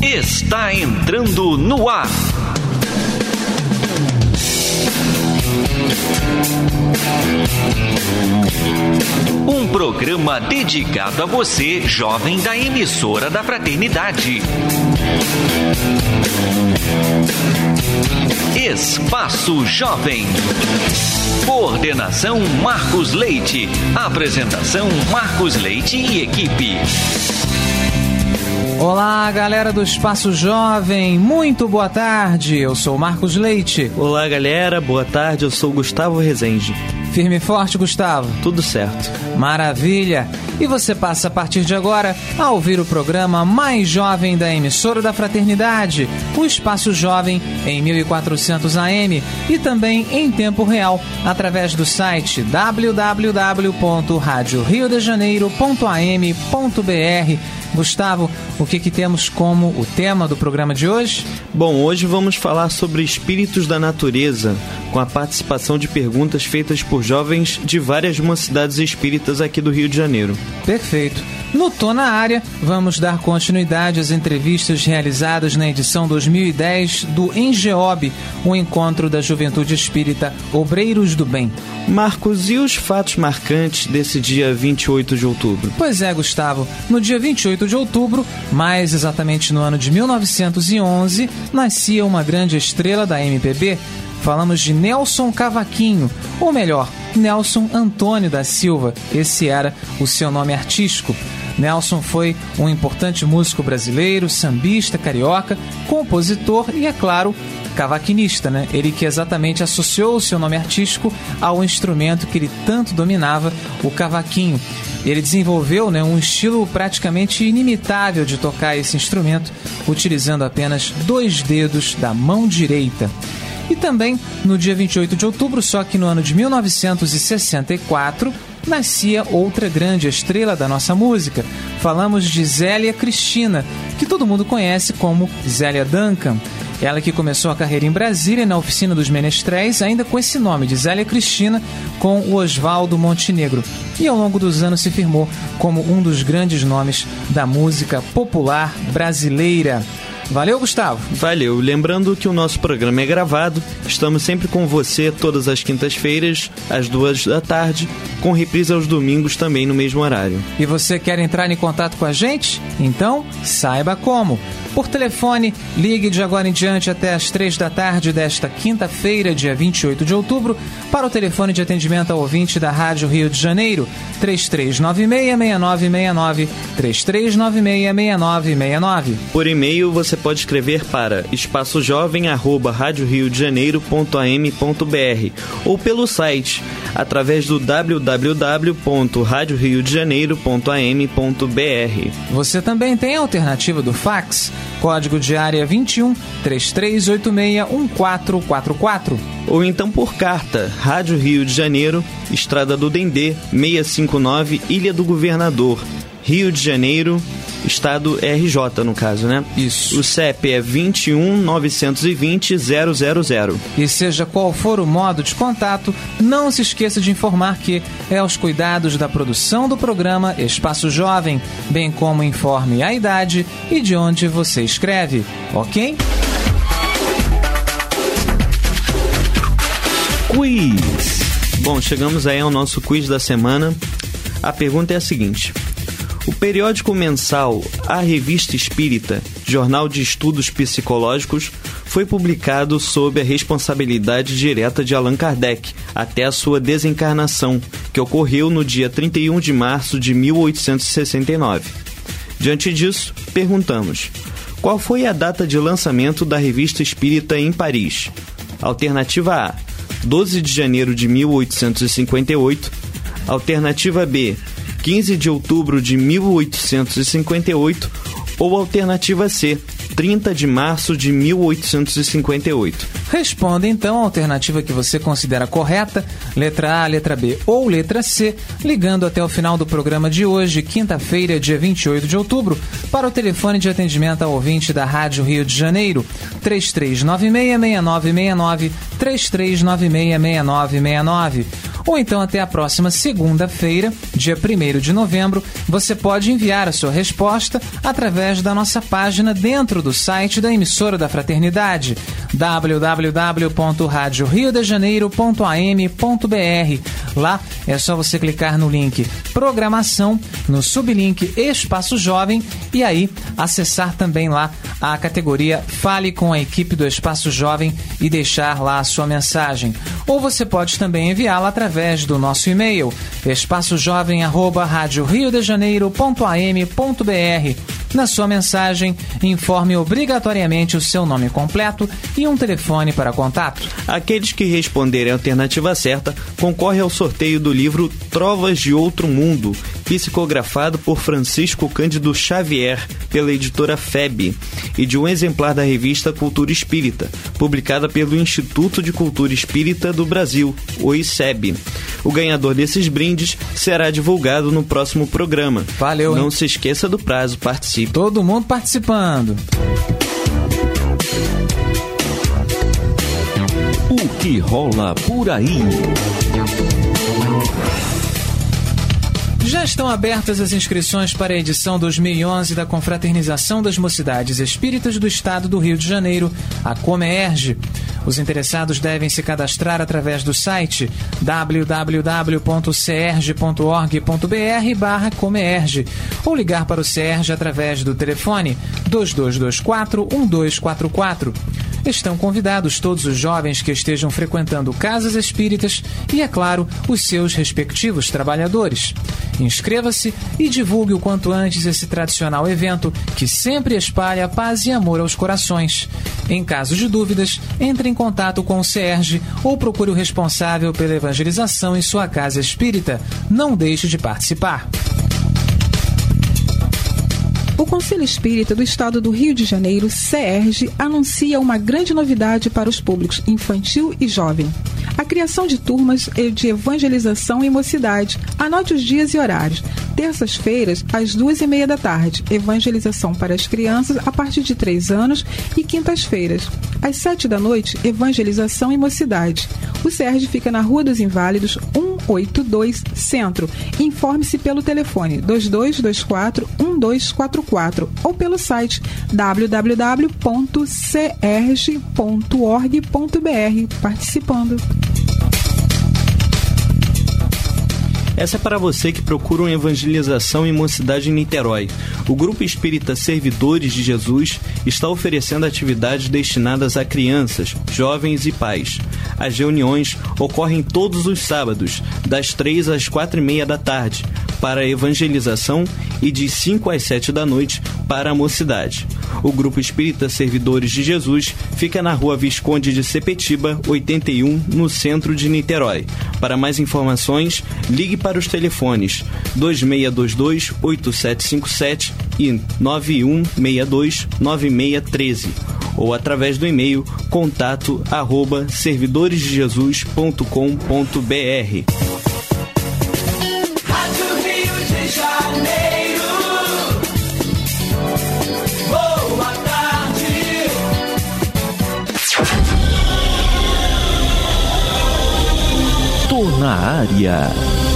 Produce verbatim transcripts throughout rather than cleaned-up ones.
está entrando no ar. Um programa dedicado a você, jovem da emissora da Fraternidade. Espaço Jovem. Coordenação Marcos Leite. Apresentação Marcos Leite e equipe. Olá, galera do Espaço Jovem, muito boa tarde, eu sou Marcos Leite. Olá, galera, boa tarde, eu sou Gustavo Rezende. Firme e forte, Gustavo? Tudo certo. Maravilha! E você passa a partir de agora a ouvir o programa mais jovem da emissora da Fraternidade, o Espaço Jovem em mil e quatrocentos A M e também em tempo real através do site w w w ponto rádio rio de janeiro ponto a m ponto b r. Gustavo, o que, que temos como o tema do programa de hoje? Bom, hoje vamos falar sobre espíritos da natureza, com a participação de perguntas feitas por jovens de várias mocidades espíritas aqui do Rio de Janeiro. Perfeito. No Tô na Área, vamos dar continuidade às entrevistas realizadas na edição dois mil e dez do Engeob, o Encontro da Juventude Espírita Obreiros do Bem. Marcos, e os fatos marcantes desse dia vinte e oito de outubro? Pois é, Gustavo. No dia vinte e oito de outubro, mais exatamente no ano de mil novecentos e onze, nascia uma grande estrela da M P B. Falamos de Nelson Cavaquinho, ou melhor, Nelson Antônio da Silva. Esse era o seu nome artístico. Nelson foi um importante músico brasileiro, sambista, carioca, compositor e, é claro, cavaquinista, né? Ele que exatamente associou o seu nome artístico ao instrumento que ele tanto dominava, o cavaquinho. Ele desenvolveu, né, um estilo praticamente inimitável de tocar esse instrumento, utilizando apenas dois dedos da mão direita. E também, no dia vinte e oito de outubro, só que no ano de mil novecentos e sessenta e quatro, nascia outra grande estrela da nossa música. Falamos de Zélia Cristina, que todo mundo conhece como Zélia Duncan. Ela que começou a carreira em Brasília, na oficina dos Menestréis, ainda com esse nome de Zélia Cristina, com o Oswaldo Montenegro. E ao longo dos anos se firmou como um dos grandes nomes da música popular brasileira. Valeu, Gustavo. Valeu. Lembrando que o nosso programa é gravado. Estamos sempre com você todas as quintas-feiras, às duas da tarde, com reprise aos domingos também no mesmo horário. E você quer entrar em contato com a gente? Então, saiba como. Por telefone, ligue de agora em diante até às três da tarde desta quinta-feira, dia vinte e oito de outubro, para o telefone de atendimento ao ouvinte da Rádio Rio de Janeiro, três três nove seis, seis nove seis nove, três três nove seis, seis nove seis nove. Por e-mail, você pode escrever para espaçojovem arroba rádio rio de janeiro ponto a m ponto b r ou pelo site, através do w w w ponto rádio rio de janeiro ponto a m ponto b r. Você também tem a alternativa do fax, código de área vinte e um, três três oito seis, um quatro quatro quatro. Ou então por carta, Rádio Rio de Janeiro, Estrada do Dendê, seiscentos e cinquenta e nove, Ilha do Governador, Rio de Janeiro, Estado R J, no caso, né? Isso. O C E P é vinte e um, novecentos e vinte, zero zero zero. E seja qual for o modo de contato, não se esqueça de informar que é aos cuidados da produção do programa Espaço Jovem, bem como informe a idade e de onde você escreve, ok? Quiz. Bom, chegamos aí ao nosso quiz da semana. A pergunta é a seguinte: o periódico mensal A Revista Espírita, jornal de estudos psicológicos, foi publicado sob a responsabilidade direta de Allan Kardec até a sua desencarnação, que ocorreu no dia trinta e um de março de mil oitocentos e sessenta e nove. Diante disso, perguntamos: qual foi a data de lançamento da Revista Espírita em Paris? Alternativa A, doze de janeiro de mil oitocentos e cinquenta e oito. Alternativa B, quinze de outubro de mil oitocentos e cinquenta e oito, ou alternativa C, trinta de março de mil oitocentos e cinquenta e oito. Responda então a alternativa que você considera correta, letra A, letra B ou letra C, ligando até o final do programa de hoje, quinta-feira, dia vinte e oito de outubro, para o telefone de atendimento ao ouvinte da Rádio Rio de Janeiro, três três nove seis, seis nove seis nove, três três nove seis, seis nove seis nove. ou então até a próxima segunda-feira, dia primeiro de novembro, você pode enviar a sua resposta através da nossa página dentro do site da emissora da Fraternidade, w w w ponto rádio rio de janeiro ponto a m ponto b r. Lá é só você clicar no link Programação, no sublink Espaço Jovem e aí acessar também lá a categoria Fale com a equipe do Espaço Jovem e deixar lá a sua mensagem. Ou você pode também enviá-la através do nosso e-mail espaçojovem arroba rádio rio de janeiro ponto a m ponto b r. Na sua mensagem, informe obrigatoriamente o seu nome completo e um telefone para contato. Aqueles que responderem a alternativa certa concorrem ao sorteio do livro Trovas de Outro Mundo, psicografado por Francisco Cândido Xavier, pela editora F E B, e de um exemplar da revista Cultura Espírita, publicada pelo Instituto de Cultura Espírita do Brasil, o I C E B. O ganhador desses brindes será divulgado no próximo programa. Valeu, Não hein? se esqueça do prazo, participe. Todo mundo participando. O que rola por aí? Já estão abertas as inscrições para a edição dois mil e onze da Confraternização das Mocidades Espíritas do Estado do Rio de Janeiro, a Comerge. Os interessados devem se cadastrar através do site w w w ponto cerge ponto org ponto b r barra Comerge ou ligar para o Cerge através do telefone dois dois dois quatro um dois quatro quatro. Estão convidados todos os jovens que estejam frequentando casas espíritas e, é claro, os seus respectivos trabalhadores. Inscreva-se e divulgue o quanto antes esse tradicional evento que sempre espalha paz e amor aos corações. Em caso de dúvidas, entre em contato com o Cerge ou procure o responsável pela evangelização em sua casa espírita. Não deixe de participar. O Conselho Espírita do Estado do Rio de Janeiro, CERJ, anuncia uma grande novidade para os públicos infantil e jovem. A criação de turmas de evangelização e mocidade. Anote os dias e horários. Terças-feiras, às duas e meia da tarde, evangelização para as crianças a partir de três anos e quintas-feiras, às sete da noite, evangelização e mocidade. O CERJ fica na Rua dos Inválidos, cento e oitenta e dois, Centro. Informe-se pelo telefone dois dois dois quatro um dois quatro quatro ou pelo site w w w ponto cerj ponto org ponto b r. Participando. Essa é para você que procura uma evangelização e mocidade em Niterói. O Grupo Espírita Servidores de Jesus está oferecendo atividades destinadas a crianças, jovens e pais. As reuniões ocorrem todos os sábados, das três às quatro e meia da tarde, para a evangelização e de cinco às sete da noite para a mocidade. O Grupo Espírita Servidores de Jesus fica na Rua Visconde de Sepetiba, oitenta e um, no centro de Niterói. Para mais informações, ligue para os telefones dois seis dois dois, oito sete cinco sete e nove um seis dois, nove seis um três ou através do e-mail contato arroba servidores de jesus ponto com ponto b r. Tô na área.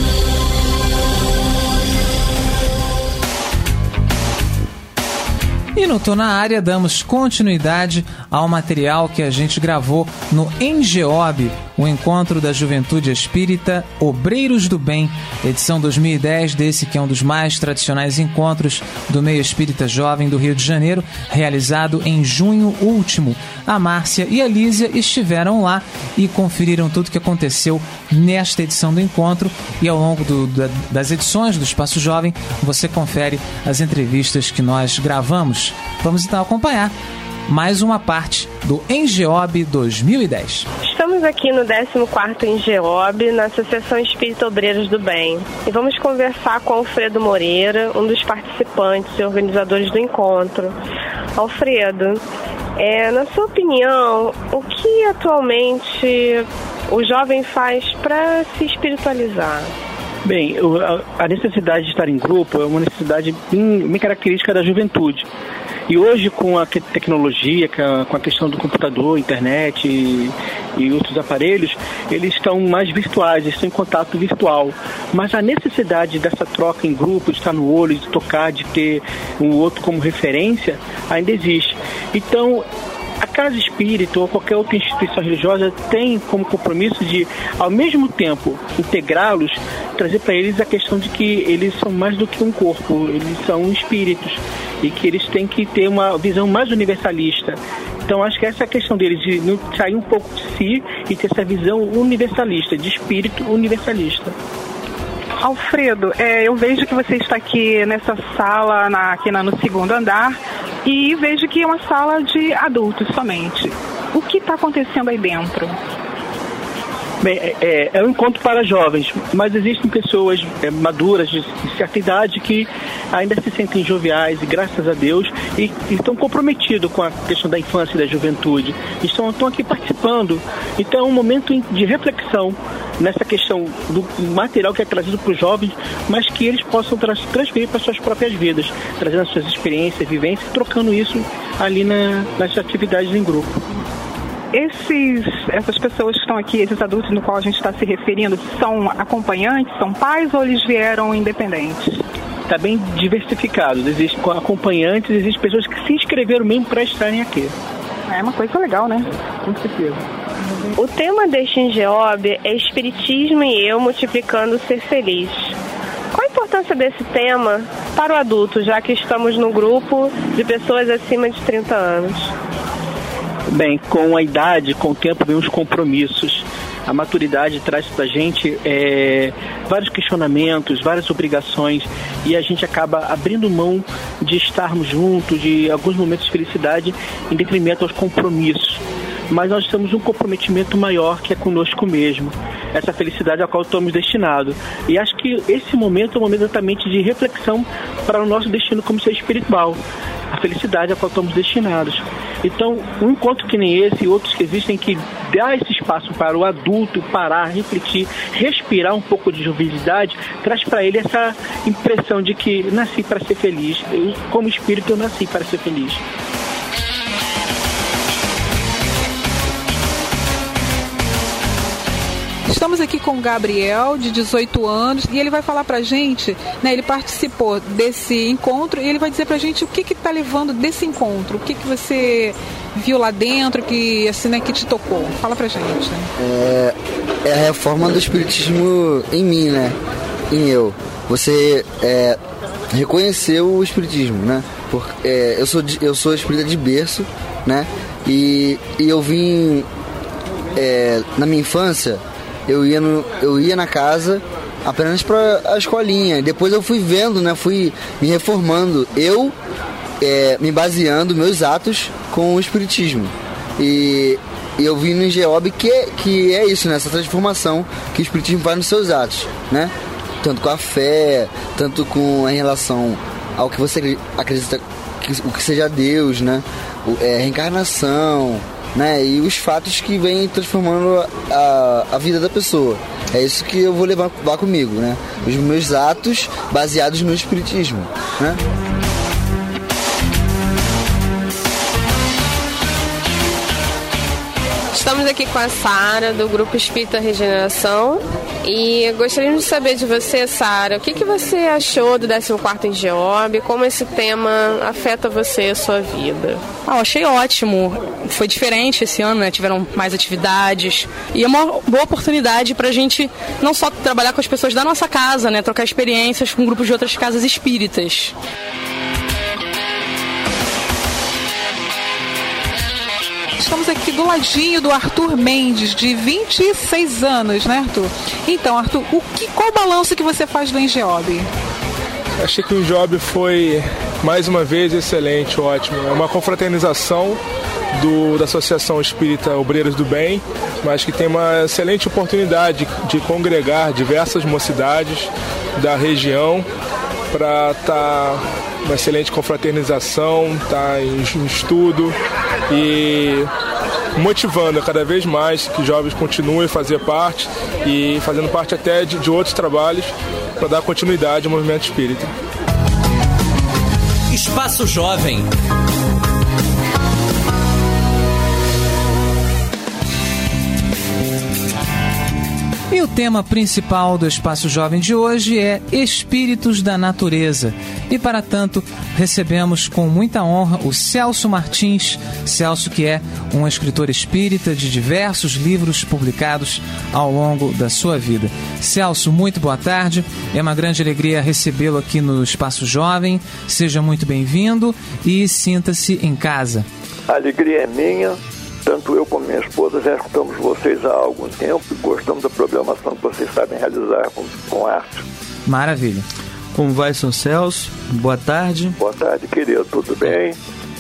E no Tô na Área damos continuidade ao material que a gente gravou no ENGEOB, o Encontro da Juventude Espírita Obreiros do Bem, edição dois mil e dez, desse que é um dos mais tradicionais encontros do meio espírita jovem do Rio de Janeiro, realizado em junho último. A Márcia e a Lísia estiveram lá e conferiram tudo o que aconteceu nesta edição do encontro, e ao longo do, da, das edições do Espaço Jovem você confere as entrevistas que nós gravamos. Vamos então acompanhar mais uma parte do ENGEOB dois mil e dez. Estamos aqui no décimo quarto ENGEOB, na Associação Espírita Obreiros do Bem, e vamos conversar com Alfredo Moreira, um dos participantes e organizadores do encontro. Alfredo, é, na sua opinião, o que atualmente o jovem faz para se espiritualizar? Bem, a necessidade de estar em grupo é uma necessidade bem, bem característica da juventude. E hoje, com a tecnologia, com a questão do computador, internet, e outros aparelhos, eles estão mais virtuais, eles estão em contato virtual. Mas a necessidade dessa troca em grupo, de estar no olho, de tocar, de ter um outro como referência, ainda existe. Então, a Casa Espírita ou qualquer outra instituição religiosa tem como compromisso de, ao mesmo tempo, integrá-los, trazer para eles a questão de que eles são mais do que um corpo, eles são espíritos e que eles têm que ter uma visão mais universalista. Então, acho que essa é a questão deles, de sair um pouco de si e ter essa visão universalista, de espírito universalista. Alfredo, é, eu vejo que você está aqui nessa sala, na, aqui na, no segundo andar, e vejo que é uma sala de adultos somente. O que está acontecendo aí dentro? Bem, é, é um encontro para jovens, mas existem pessoas é, maduras de, de certa idade que ainda se sentem joviais, e graças a Deus, e, e estão comprometidos com a questão da infância e da juventude. Estão, estão aqui participando. Então é um momento de reflexão nessa questão do material que é trazido para os jovens, mas que eles possam tra- transferir para suas próprias vidas, trazendo as suas experiências, vivências, trocando isso ali na, nas atividades em grupo. Esses, essas pessoas que estão aqui, esses adultos no qual a gente está se referindo, são acompanhantes, são pais ou eles vieram independentes? Está bem diversificado. Existem acompanhantes, existem pessoas que se inscreveram mesmo para estarem aqui. É uma coisa legal, né? Com certeza. O tema deste Engeob é Espiritismo e eu multiplicando ser feliz. Qual a importância desse tema para o adulto, já que estamos num grupo de pessoas acima de trinta anos? Bem, com a idade, com o tempo, vem os compromissos. A maturidade traz para a gente é, vários questionamentos, várias obrigações, e a gente acaba abrindo mão de estarmos juntos, de alguns momentos de felicidade, em detrimento aos compromissos. Mas nós temos um comprometimento maior, que é conosco mesmo, essa felicidade a qual estamos destinados. E acho que esse momento é um momento exatamente de reflexão para o nosso destino como ser espiritual, a felicidade a qual estamos destinados. Então, um encontro que nem esse e outros que existem, que dá esse espaço para o adulto parar, refletir, respirar um pouco de jovialidade, traz para ele essa impressão de que nasci para ser feliz. Eu, como espírito, eu nasci para ser feliz. Estamos aqui com o Gabriel, de dezoito anos, e ele vai falar pra gente, né, ele participou desse encontro, e ele vai dizer pra gente o que que tá levando desse encontro, o que que você viu lá dentro, que, assim, né, que te tocou. Fala pra gente. É, é a reforma do espiritismo em mim, né, em eu. Você é, reconheceu o espiritismo, né, porque é, eu, sou, eu sou espírita de berço, né, e, e eu vim, é, na minha infância, Eu ia, no, eu ia na casa apenas para a escolinha. Depois eu fui vendo, né? Fui me reformando. Eu é, me baseando meus atos com o espiritismo. E, e eu vi no Engeob que, que é isso, né? Essa transformação que o espiritismo faz nos seus atos, né? Tanto com a fé, tanto com em relação ao que você acredita, que, o que seja Deus, né? O, é, reencarnação, né? E os fatos que vêm transformando a, a vida da pessoa. É isso que eu vou levar, levar comigo, né? Os meus atos baseados no espiritismo, né? Estamos aqui com a Sara, do Grupo Espírita Regeneração, e gostaríamos de saber de você, Sara, o que, que você achou do décimo quarto Engeob, como esse tema afeta você e a sua vida? Ah, eu achei ótimo, foi diferente esse ano, né? Tiveram mais atividades, e é uma boa oportunidade para a gente não só trabalhar com as pessoas da nossa casa, né? Trocar experiências com grupos de outras casas espíritas. Estamos aqui do ladinho do Arthur Mendes, de vinte e seis anos, né, Arthur? Então, Arthur, o que, qual o balanço que você faz do Engeob? Achei que o Engeob foi, mais uma vez, excelente, ótimo. É uma confraternização do, da Associação Espírita Obreiros do Bem, mas que tem uma excelente oportunidade de congregar diversas mocidades da região para estar tá uma excelente confraternização, tá em, em estudo e motivando cada vez mais que jovens continuem a fazer parte e fazendo parte até de, de outros trabalhos para dar continuidade ao movimento espírita. Espaço Jovem. E o tema principal do Espaço Jovem de hoje é Espíritos da Natureza. E para tanto, recebemos com muita honra o Celso Martins. Celso, que é um escritor espírita de diversos livros publicados ao longo da sua vida. Celso, muito boa tarde. É uma grande alegria recebê-lo aqui no Espaço Jovem. Seja muito bem-vindo e sinta-se em casa. A alegria é minha. Tanto eu como minha esposa já escutamos vocês há algum tempo e gostamos da programação que vocês sabem realizar com, com arte. Maravilha. Como vai, São Celso? Boa tarde. Boa tarde, querido. Tudo bem?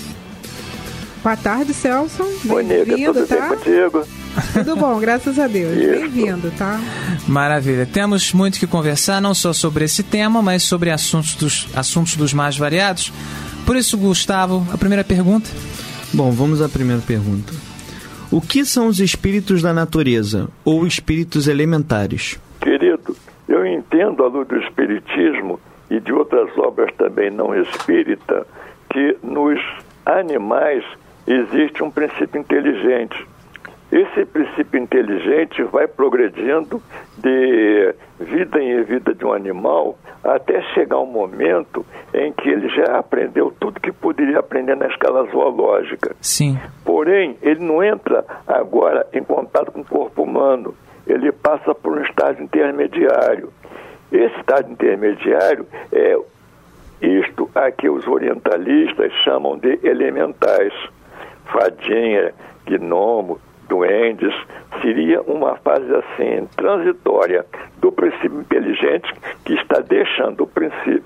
Boa tarde, Celso. Bem-vindo, tudo tá? bem contigo? Tudo bom, graças a Deus. Bem-vindo, tá? Maravilha. Temos muito que conversar, não só sobre esse tema, mas sobre assuntos dos, assuntos dos mais variados. Por isso, Gustavo, a primeira pergunta. Bom, vamos à primeira pergunta. O que são os espíritos da natureza, ou espíritos elementares? Querido, eu entendo à luz do espiritismo e de outras obras também não espírita, que nos animais existe um princípio inteligente. Esse princípio inteligente vai progredindo de vida em vida de um animal até chegar um momento em que ele já aprendeu tudo que poderia aprender na escala zoológica. Sim. Porém, ele não entra agora em contato com o corpo humano. Ele passa por um estágio intermediário. Esse estágio intermediário é isto a que os orientalistas chamam de elementais. Fadinha, gnomo, duendes, seria uma fase assim, transitória do princípio inteligente que está deixando o princípio,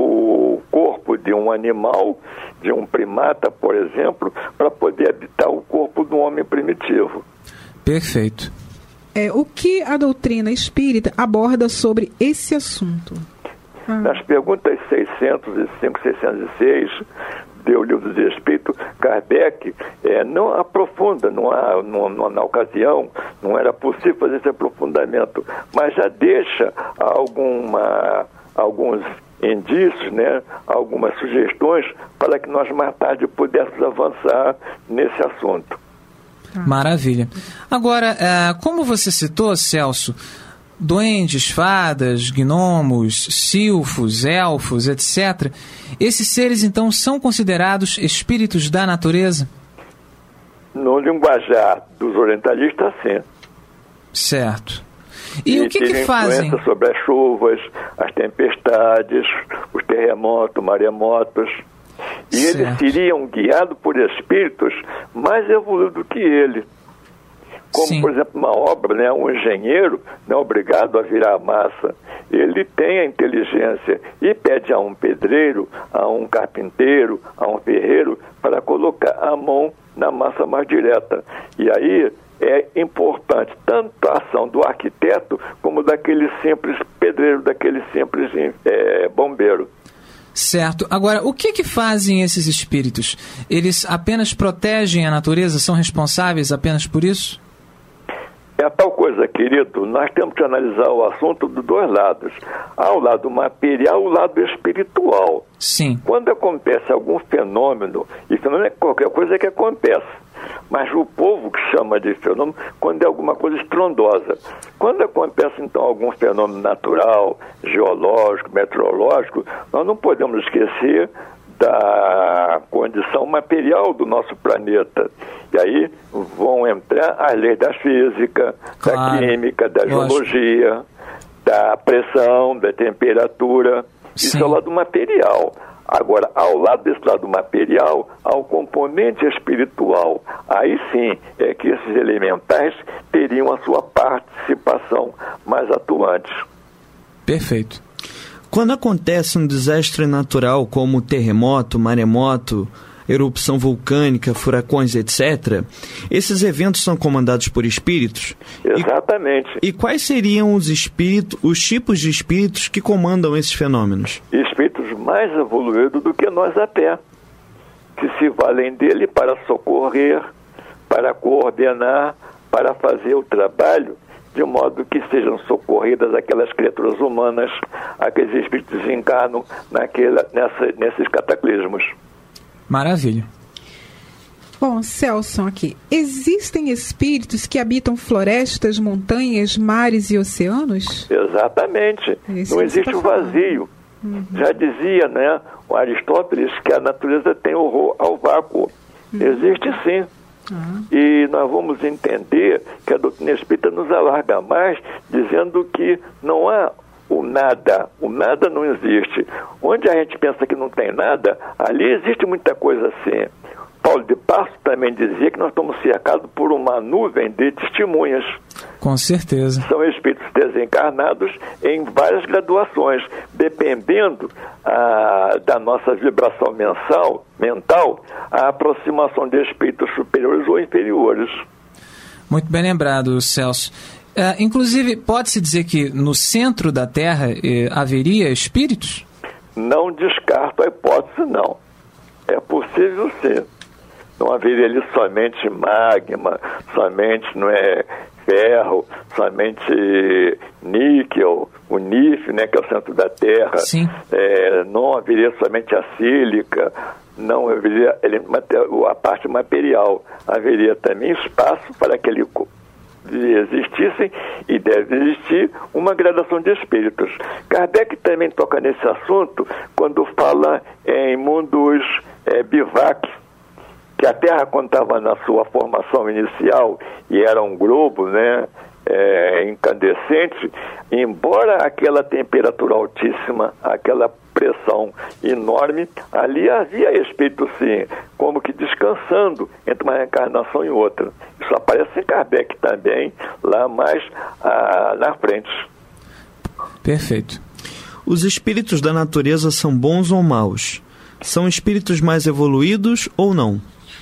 o corpo de um animal, de um primata, por exemplo, para poder habitar o corpo do homem primitivo. Perfeito. É, o que a doutrina espírita aborda sobre esse assunto? Ah. Nas perguntas seiscentos e cinco, seiscentos e seis do Livro dos Espíritos, Kardec é, não aprofunda, não há, não, não, na ocasião, não era possível fazer esse aprofundamento, mas já deixa alguma, alguns indícios, né, algumas sugestões para que nós mais tarde pudéssemos avançar nesse assunto. Maravilha. Agora, como você citou, Celso, duendes, fadas, gnomos, silfos, elfos, etcétera, esses seres, então, são considerados espíritos da natureza? No linguajar dos orientalistas, sim. Certo. E, e o que que fazem? Sobre as chuvas, as tempestades, os terremotos, maremotos. E certo. Eles seriam guiados por espíritos mais evoluídos do que ele. Como, Sim. por exemplo, uma obra, né, um engenheiro não é obrigado a virar a massa. Ele tem a inteligência e pede a um pedreiro, a um carpinteiro, a um ferreiro para colocar a mão na massa mais direta. E aí é importante tanto a ação do arquiteto como daquele simples pedreiro, daquele simples é, bombeiro. Certo. Agora, o que que fazem esses espíritos? Eles apenas protegem a natureza? São responsáveis apenas por isso? É tal coisa, querido, nós temos que analisar o assunto dos dois lados. Há o lado material e o lado espiritual. Sim. Quando acontece algum fenômeno, e fenômeno é qualquer coisa que acontece, mas o povo que chama de fenômeno quando é alguma coisa estrondosa. Quando acontece, então, algum fenômeno natural, geológico, meteorológico, nós não podemos esquecer da condição material do nosso planeta. E aí vão entrar as leis da física, claro, da química, da geologia, lógico, da pressão, da temperatura. Sim. Isso é o lado material. Agora, ao lado desse lado material, há o componente espiritual. Aí sim é que esses elementais teriam a sua participação mais atuante. Perfeito. Quando acontece um desastre natural como terremoto, maremoto, erupção vulcânica, furacões, etcétera, esses eventos são comandados por espíritos? Exatamente. E, e quais seriam os espíritos, os tipos de espíritos que comandam esses fenômenos? Espíritos mais evoluídos do que nós até, que se valem dele para socorrer, para coordenar, para fazer o trabalho, de modo que sejam socorridas aquelas criaturas humanas, aqueles espíritos que encarnam naquela, nessa, nesses cataclismos. Maravilha. Bom, Celso, aqui. Existem espíritos que habitam florestas, montanhas, mares e oceanos? Exatamente. Esse não que você existe tá o vazio. Uhum. Já dizia, né, o Aristóteles que a natureza tem horror ao vácuo. Uhum. Existe sim. Uhum. E nós vamos entender que a doutrina espírita nos alarga mais, dizendo que não há o nada. O nada não existe. Onde a gente pensa que não tem nada, ali existe muita coisa assim. Paulo de Tarso também dizia que nós estamos cercados por uma nuvem de testemunhas. Com certeza. São espíritos desencarnados em várias graduações, dependendo ah, da nossa vibração mensal, mental, a aproximação de espíritos superiores ou inferiores. Muito bem lembrado, Celso. É, inclusive, pode-se dizer que no centro da Terra eh, haveria espíritos? Não descarto a hipótese, não. É possível sim. Não haveria ali somente magma, somente não é, ferro, somente níquel, o N I F, né, que é o centro da Terra. Sim. É, não haveria somente a sílica, não haveria a parte material. Haveria também espaço para que ele existissem e deve existir uma gradação de espíritos. Kardec também toca nesse assunto quando fala em mundos é, bivac, que a Terra, quando estava na sua formação inicial e era um globo, né, é, incandescente, embora aquela temperatura altíssima, aquela pressão enorme, ali havia espírito sim, como que descansando entre uma reencarnação e outra. Isso aparece em Kardec também, lá mais ah, na frente. Perfeito. Os espíritos da natureza são bons ou maus? São espíritos mais evoluídos ou não?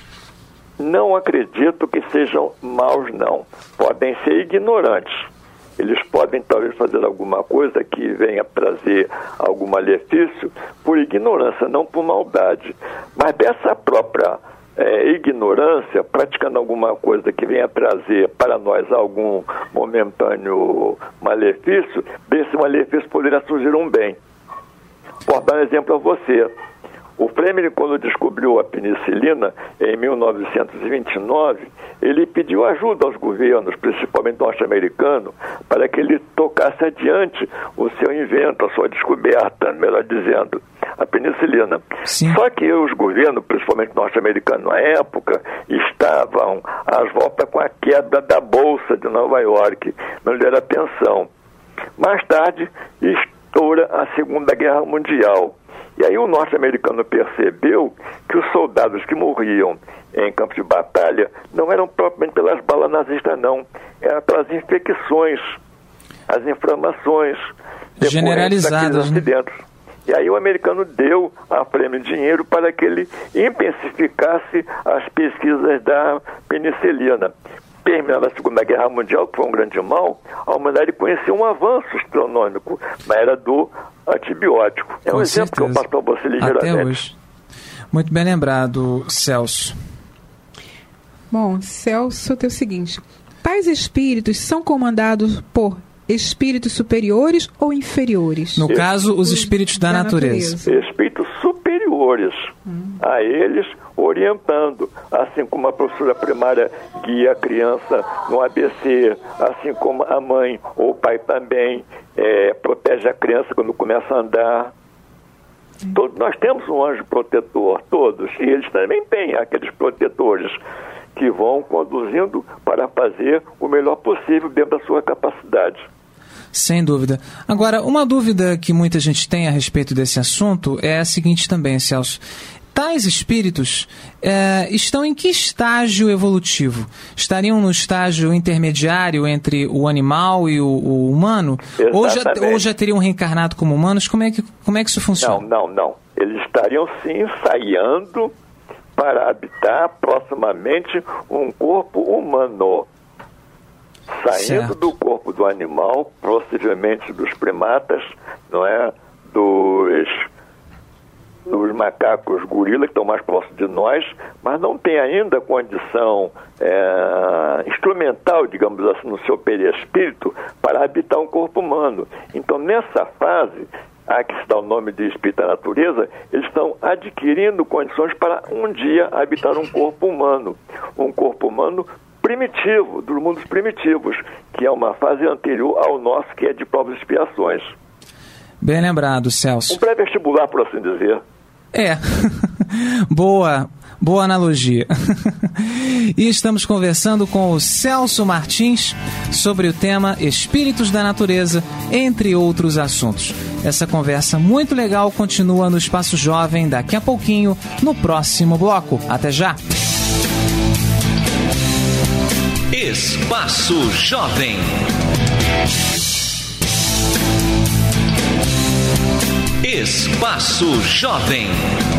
Não acredito que sejam maus, não. Podem ser ignorantes. Eles podem talvez fazer alguma coisa que venha trazer algum malefício por ignorância, não por maldade. Mas dessa própria é, ignorância, praticando alguma coisa que venha trazer para nós algum momentâneo malefício, desse malefício poderá surgir um bem. Vou dar um exemplo a você. O Fleming, quando descobriu a penicilina, em mil novecentos e vinte e nove, ele pediu ajuda aos governos, principalmente norte-americano, para que ele tocasse adiante o seu invento, a sua descoberta, melhor dizendo, a penicilina. Sim. Só que os governos, principalmente norte-americanos na época, estavam às voltas com a queda da Bolsa de Nova York, não lhe era atenção. Mais tarde, estoura a Segunda Guerra Mundial. E aí o norte-americano percebeu que os soldados que morriam em campos de batalha não eram propriamente pelas balas nazistas, não. Eram pelas infecções, as inflamações generalizadas, né? acidentes. E aí o americano deu a Fleming dinheiro para que ele intensificasse as pesquisas da penicilina. Terminada a Segunda Guerra Mundial, que foi um grande mal, a humanidade conheceu um avanço astronômico na era do antibiótico. É um Com exemplo certeza. que eu passo para você ligeiramente. Até hoje. Muito bem lembrado, Celso. Bom, Celso, tem o seguinte: tais espíritos são comandados por espíritos superiores ou inferiores? No caso, os espíritos da, da natureza. natureza. Espíritos superiores hum. a eles, orientando, assim como a professora primária guia a criança no A B C, assim como a mãe ou o pai também é, protege a criança quando começa a andar. Hum. Todos, nós temos um anjo protetor, todos, e eles também têm aqueles protetores que vão conduzindo para fazer o melhor possível dentro da sua capacidade. Sem dúvida. Agora, uma dúvida que muita gente tem a respeito desse assunto é a seguinte também, Celso. Tais espíritos é, estão em que estágio evolutivo? Estariam no estágio intermediário entre o animal e o, o humano? Ou já, ou já teriam reencarnado como humanos? Como é que, como é que isso funciona? Não, não, não. Eles estariam sim ensaiando para habitar proximamente um corpo humano. Saindo certo. do corpo do animal, possivelmente dos primatas, não é? Dos, dos macacos gorila, que estão mais próximos de nós, mas não tem ainda condição é, instrumental, digamos assim, no seu perispírito, para habitar um corpo humano. Então, nessa fase, a que se dá o nome de espírito da natureza, eles estão adquirindo condições para um dia habitar um corpo humano, um corpo humano primitivo, dos mundos primitivos, que é uma fase anterior ao nosso, que é de provas e expiações. Bem lembrado, Celso. Um pré-vestibular, por assim dizer. É, boa, boa analogia. E estamos conversando com o Celso Martins sobre o tema Espíritos da Natureza, entre outros assuntos. Essa conversa muito legal continua no Espaço Jovem daqui a pouquinho, no próximo bloco. Até já! Espaço Jovem. Espaço Jovem.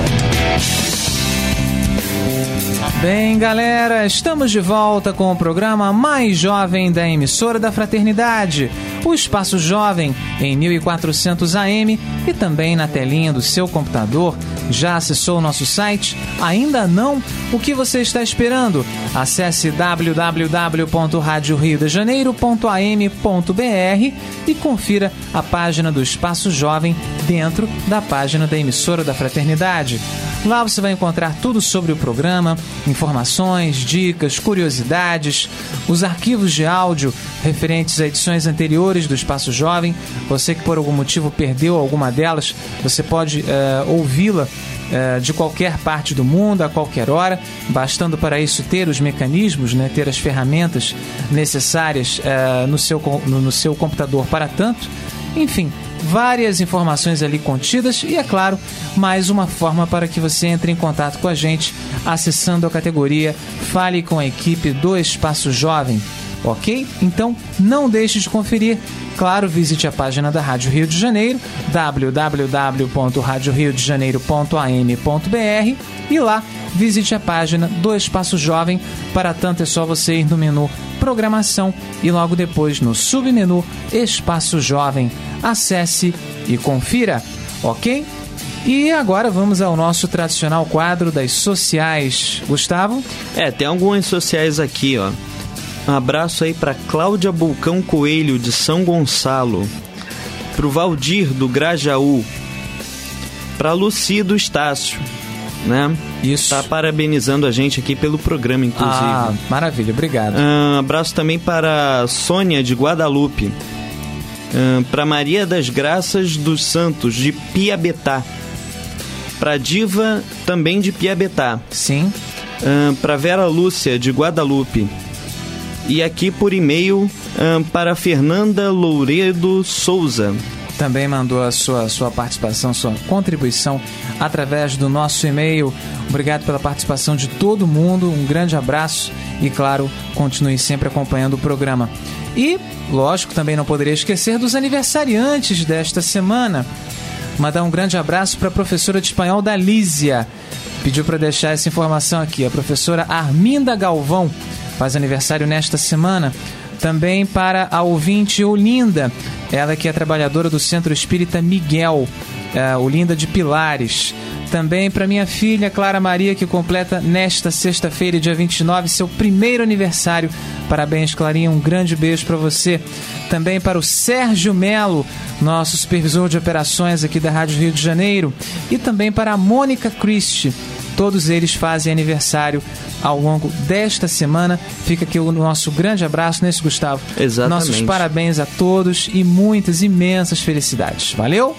Bem, galera, estamos de volta com o programa mais jovem da emissora da Fraternidade, o Espaço Jovem, em mil e quatrocentos A M e também na telinha do seu computador. Já acessou o nosso site? Ainda não? O que você está esperando? Acesse w w w ponto rádio rio de janeiro ponto a m ponto b r e confira a página do Espaço Jovem dentro da página da emissora da Fraternidade. Lá você vai encontrar tudo sobre o programa, informações, dicas, curiosidades, os arquivos de áudio referentes a edições anteriores do Espaço Jovem. Você que por algum motivo perdeu alguma delas, você pode uh, ouvi-la uh, de qualquer parte do mundo, a qualquer hora, bastando para isso ter os mecanismos, né, ter as ferramentas necessárias uh, no, seu, no, no seu computador para tanto. Enfim, várias informações ali contidas e, é claro, mais uma forma para que você entre em contato com a gente acessando a categoria Fale com a equipe do Espaço Jovem, ok? Então, não deixe de conferir. Claro, visite a página da Rádio Rio de Janeiro, w w w ponto rádio rio de janeiro ponto a m ponto b r, e lá visite a página do Espaço Jovem. Para tanto, é só você ir no menu Programação e logo depois no submenu Espaço Jovem. Acesse e confira, ok? E agora vamos ao nosso tradicional quadro das sociais. Gustavo? É, tem algumas sociais aqui, ó. Um abraço aí para Cláudia Bulcão Coelho, de São Gonçalo. Pro Valdir, do Grajaú. Pra Luci, do Estácio, né? Isso. Tá parabenizando a gente aqui pelo programa, inclusive. Ah, maravilha, obrigado. Um abraço também para Sônia, de Guadalupe. Um, para Maria das Graças dos Santos, de Piabetá. Para Diva, também de Piabetá. Sim. Um, para Vera Lúcia, de Guadalupe. E aqui por e-mail um, para Fernanda Louredo Souza. Também mandou a sua, sua participação, sua contribuição através do nosso e-mail. Obrigado pela participação de todo mundo, um grande abraço e, claro, continue sempre acompanhando o programa. E, lógico, também não poderia esquecer dos aniversariantes desta semana. Mandar um grande abraço para a professora de espanhol da Lísia. Pediu para deixar essa informação aqui. A professora Arminda Galvão faz aniversário nesta semana. Também para a ouvinte Olinda, ela que é trabalhadora do Centro Espírita Miguel, é, Olinda de Pilares. Também para minha filha Clara Maria, que completa nesta sexta-feira, dia vinte e nove, seu primeiro aniversário. Parabéns, Clarinha, um grande beijo para você. Também para o Sérgio Melo, nosso supervisor de operações aqui da Rádio Rio de Janeiro. E também para a Mônica Christie. Todos eles fazem aniversário ao longo desta semana. Fica aqui o nosso grande abraço, nesse Gustavo. Exatamente. Nossos parabéns a todos e muitas, imensas felicidades. Valeu!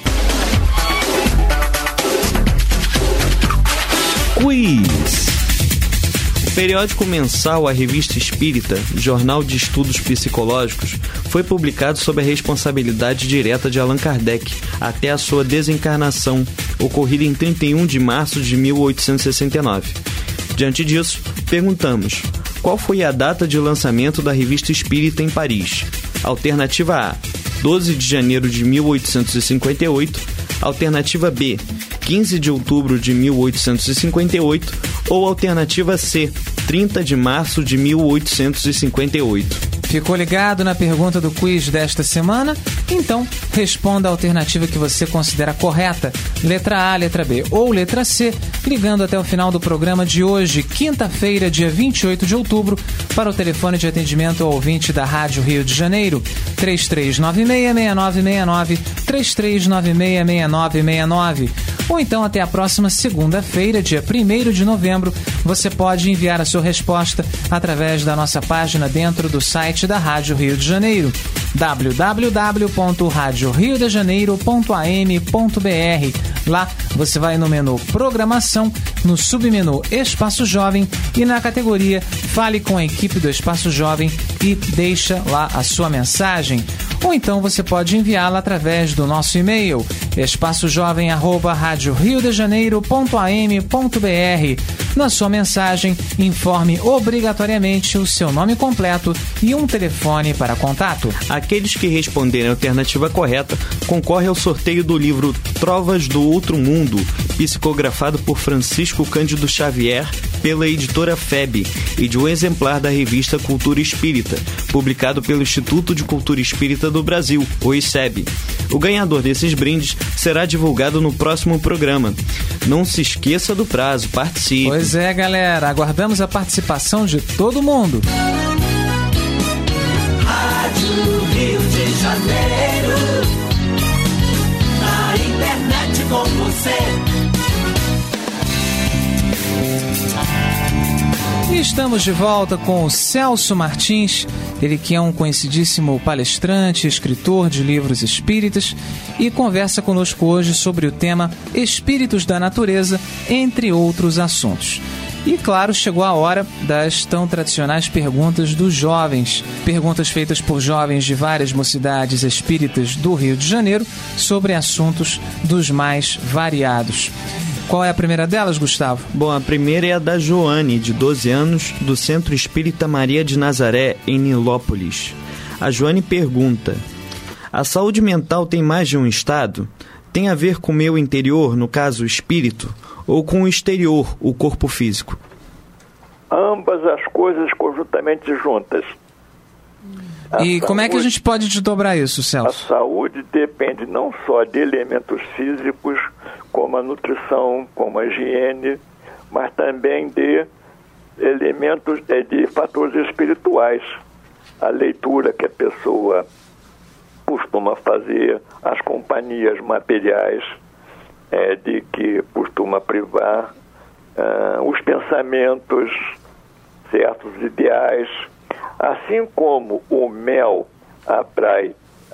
Quiz. O periódico mensal A Revista Espírita, jornal de estudos psicológicos, foi publicado sob a responsabilidade direta de Allan Kardec até a sua desencarnação, ocorrida em trinta e um de março de mil oitocentos e sessenta e nove. Diante disso, perguntamos: qual foi a data de lançamento da Revista Espírita em Paris? Alternativa A, doze de janeiro de mil oitocentos e cinquenta e oito. Alternativa B, quinze de outubro de mil oitocentos e cinquenta e oito. Ou alternativa C, trinta de março de mil oitocentos e cinquenta e oito. Ficou ligado na pergunta do quiz desta semana? Então, responda a alternativa que você considera correta, letra A, letra B ou letra C, ligando até o final do programa de hoje, quinta-feira, dia vinte e oito de outubro, para o telefone de atendimento ao ouvinte da Rádio Rio de Janeiro, três três nove seis, seis nove seis nove, três três nove seis, seis nove seis nove. Ou então até a próxima segunda-feira, dia primeiro de novembro, você pode enviar a sua resposta através da nossa página dentro do site da Rádio Rio de Janeiro, w w w ponto rádio rio de janeiro ponto a m ponto b r. Lá você vai no menu Programação, no submenu Espaço Jovem e na categoria Fale com a equipe do Espaço Jovem e deixa lá a sua mensagem. Ou então você pode enviá-la através do nosso e-mail, espaçojovem arroba rádio rio de janeiro ponto a m ponto b r. Na sua mensagem, informe obrigatoriamente o seu nome completo e um telefone para contato. Aqueles que responderem a alternativa correta concorrem ao sorteio do livro Trovas do Outro Mundo, psicografado por Francisco Cândido Xavier pela editora F E B, e de um exemplar da revista Cultura Espírita, publicado pelo Instituto de Cultura Espírita do Brasil, o I C E B. O ganhador desses brindes será divulgado no próximo programa. Não se esqueça do prazo, participe. Pois é, galera, aguardamos a participação de todo mundo. Rádio Rio de Janeiro, na internet com você. E estamos de volta com o Celso Martins, ele que é um conhecidíssimo palestrante, escritor de livros espíritas, e conversa conosco hoje sobre o tema Espíritos da Natureza, entre outros assuntos. E claro, chegou a hora das tão tradicionais perguntas dos jovens, perguntas feitas por jovens de várias mocidades espíritas do Rio de Janeiro sobre assuntos dos mais variados. Qual é a primeira delas, Gustavo? Bom, a primeira é a da Joane, de doze anos, do Centro Espírita Maria de Nazaré, em Nilópolis. A Joane pergunta: a saúde mental tem mais de um estado? Tem a ver com o meu interior, no caso o espírito, ou com o exterior, o corpo físico? Ambas as coisas conjuntamente juntas. A e saúde, como é que a gente pode desdobrar isso, Celso? A saúde depende não só de elementos físicos, como a nutrição, como a higiene, mas também de elementos, de fatores espirituais. A leitura que a pessoa costuma fazer, as companhias materiais é, de que costuma privar, uh, os pensamentos, certos ideais, assim como o mel atrai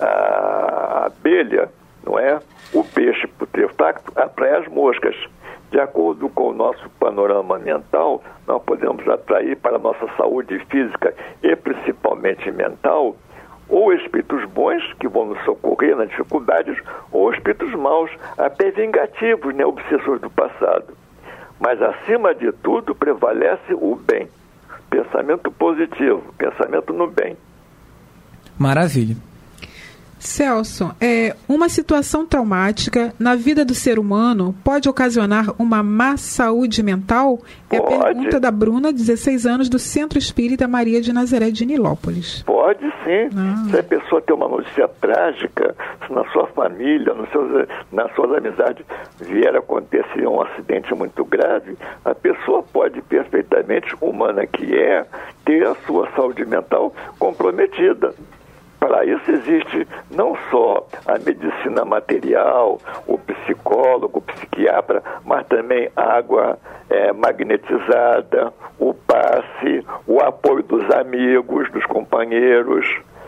a abelha, não é? O peixe putrefacto atrai as moscas. De acordo com o nosso panorama mental, nós podemos atrair para a nossa saúde física e principalmente mental, ou espíritos bons que vão nos socorrer nas dificuldades, ou espíritos maus, até vingativos, né, obsessores do passado. Mas acima de tudo prevalece o bem. Pensamento positivo, pensamento no bem. Maravilha. Celso, é, uma situação traumática na vida do ser humano pode ocasionar uma má saúde mental? É pode. A pergunta da Bruna, dezesseis anos, do Centro Espírita Maria de Nazaré de Nilópolis. Pode sim. Ah. Se a pessoa tem uma notícia trágica, se na sua família, nos seus, nas suas amizades vier a acontecer um acidente muito grave, a pessoa pode perfeitamente, humana que é, ter a sua saúde mental comprometida. Para isso existe não só a medicina material, o psicólogo, o psiquiatra, mas também água é, magnetizada, o passe, o apoio dos amigos, dos companheiros,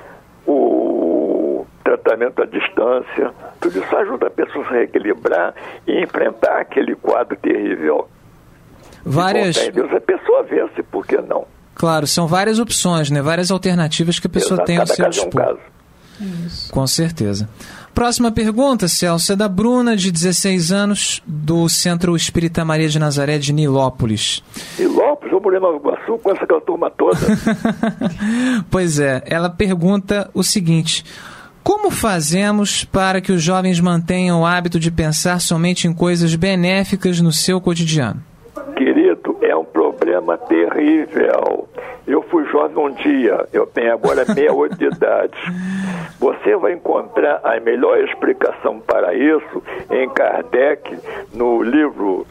o tratamento à distância. Tudo isso ajuda a pessoa a se reequilibrar e enfrentar aquele quadro terrível. Várias... E, Deus, a pessoa vence, por que não? Claro, são várias opções, né? Várias alternativas que a pessoa Exato, tem ao seu dispor. É um caso. Isso. Com certeza. Próxima pergunta, Celso, é da Bruna, de dezesseis anos, do Centro Espírita Maria de Nazaré de Nilópolis. Nilópolis, eu morei em Nova Iguaçu com essa turma toda. Pois é, ela pergunta o seguinte: como fazemos para que os jovens mantenham o hábito de pensar somente em coisas benéficas no seu cotidiano? Querido, é um problema terrível. Eu fui jovem um dia, eu tenho agora sessenta e oito de idade. Você vai encontrar a melhor explicação para isso em Kardec, no livro